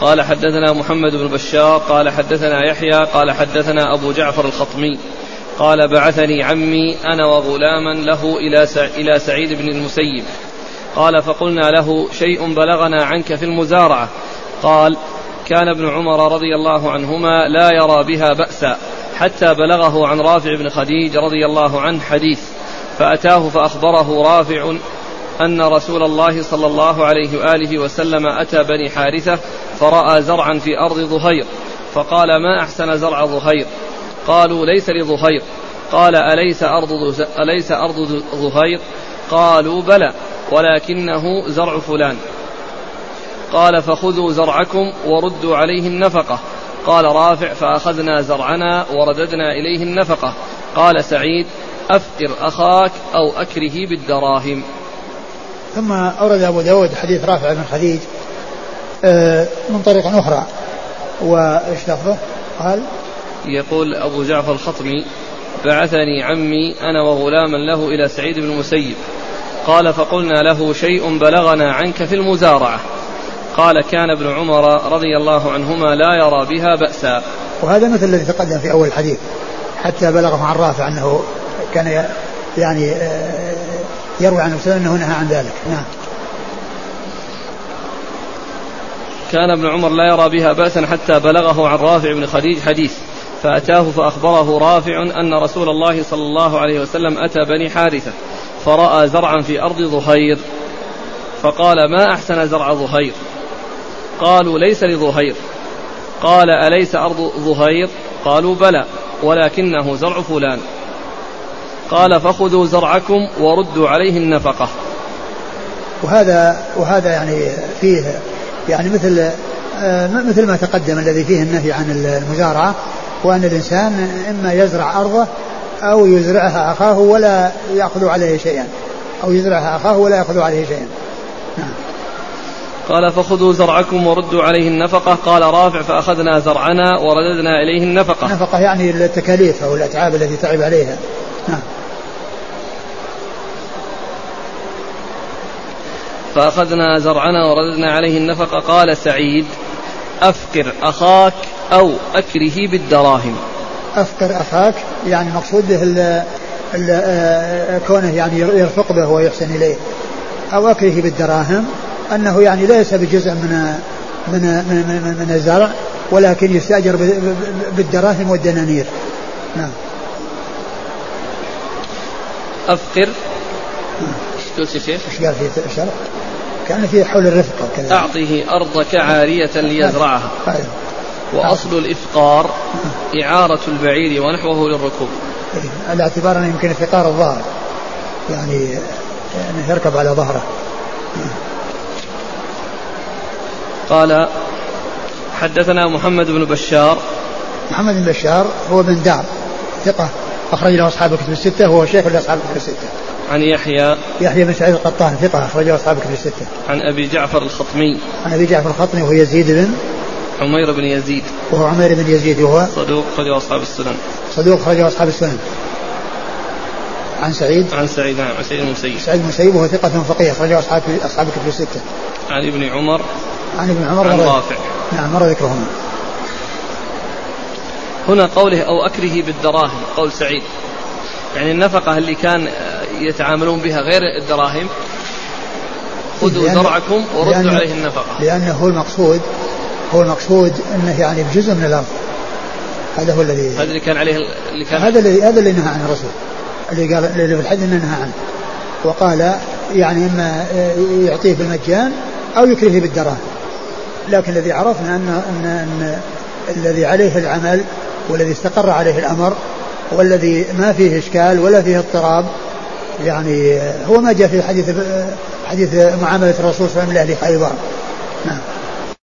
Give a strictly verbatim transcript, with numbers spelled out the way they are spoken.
قال حدثنا محمد بن بشار قال حدثنا يحيى قال حدثنا أبو جعفر الخطمي قال بعثني عمي أنا وغلاما له إلى سعيد بن المسيب قال فقلنا له شيء بلغنا عنك في المزارعة. قال كان ابن عمر رضي الله عنهما لا يرى بها بأسا حتى بلغه عن رافع بن خديج رضي الله عنه حديث فأتاه فأخبره رافع أن رسول الله صلى الله عليه وآله وسلم أتى بني حارثة فرأى زرعا في أرض ظهير فقال ما أحسن زرع ظهير. قالوا ليس لظهير. قال أليس أرض, أليس أرض ظهير؟ قالوا بلى ولكنه زرع فلان. قال فخذوا زرعكم وردوا عليه النفقة. قال رافع فأخذنا زرعنا ورددنا إليه النفقة. قال سعيد أفقر أخاك أو أكره بالدراهم. ثم أورد أبو داود حديث رافع بن خديج من طريق أخرى وإيش لفظه؟ قال يقول أبو جعفر الخطمي بعثني عمي أنا وغلاما له إلى سعيد بن المسيب قال فقلنا له شيء بلغنا عنك في المزارعة. قال كان ابن عمر رضي الله عنهما لا يرى بها بأسا. وهذا مثل الذي تقدم في أول الحديث حتى بلغه عن رافع أنه كان يعني يروي عن نفسه أنه نهى عن ذلك. نعم. كان ابن عمر لا يرى بها بأسا حتى بلغه عن رافع بن خديج حديث فأتاه فأخبره رافع أن رسول الله صلى الله عليه وسلم أتى بني حارثة فرأى زرعا في أرض ظهير فقال ما أحسن زرع ظهير؟ قالوا ليس لظهير. قال أليس أرض ظهير؟ قالوا بلى ولكنه زرع فلان. قال فخذوا زرعكم وردوا عليه النفقة. وهذا وهذا يعني فيه يعني مثل مثل ما تقدم الذي فيه النهي عن المزارعة وأن الإنسان إما يزرع أرضه أو يزرعها أخاه ولا يأخذ عليه شيئا أو يزرعها أخاه ولا يأخذ عليه شيئا. نعم. قال فخذوا زرعكم وردوا عليه النفقة. قال رافع فأخذنا زرعنا ورددنا إليه النفقة. النفقة يعني التكاليف أو الأتعاب التي تعب عليها. نعم. فأخذنا زرعنا ورددنا عليه النفقة. قال سعيد أفقر أخاك أو أكره بالدراهم. أفقر أخاك يعني مقصود به ال ال كونه يعني يرفق به ويحسن إليه أو أكره بالدراهم أنه يعني ليس بجزء من من من, من, من الزرع ولكن يستأجر بالدراهم والدنانير. نعم. أفقر ايش قلت يا شيخ؟ ايش قال في الشرع؟ كان في حول الرفقة كذا. أعطه أرضك عارية ليزرعها. أيوه. وأصل الإفقار إعارة البعير ونحوه للركوب. على اعتبار أنه يمكن إفقار الظهر يعني أنه يركب على ظهره. قال حدثنا محمد بن بشار. محمد بن بشار هو بن دار ثقة أخرج له أصحاب الكتب الستة وهو شيخ لأصحاب الكتب الستة. عن يحيى يحيى بن سعيد القطان ثقة أخرج له أصحاب الكتب الستة. عن أبي جعفر الخطمي. عن أبي جعفر الخطمي وهو يزيد بن عمير بن يزيد وهو عمير بن يزيد وهو صدوق أخرجه أصحاب السنن. صدوق أخرجه أصحاب السنن. عن سعيد عن سعيد نعم عن سعيد المسيب. سعيد المسيب وهو ثقة فقيه أخرجه أصحاب أصحاب الكتب الستة. عن ابن عمر عن ابن عمر عن رافع. نعم مر ذكرهما. هنا قوله أو أكره بالدراهم قول سعيد يعني النفقة اللي كان يتعاملون بها غير الدراهم خذوا زرعكم وردوا عليه النفقة لأنه هو المقصود هو المقصود أنه يعني بجزء من الأرض. هذا هو الذي هذا اللي كان عليه اللي كان هذا اللي هذا اللي نهى عنه الرسول اللي قال اللي في الحديث انه نهى عنه وقال يعني اما يعطيه بالمجان او يكرهه بالدراهم. لكن الذي عرفنا ان ان, أن الذي عليه العمل والذي استقر عليه الامر والذي ما فيه اشكال ولا فيه اضطراب يعني هو ما جاء في حديث حديث معامله الرسول صلى الله عليه وسلم لاهل خيبر. نعم.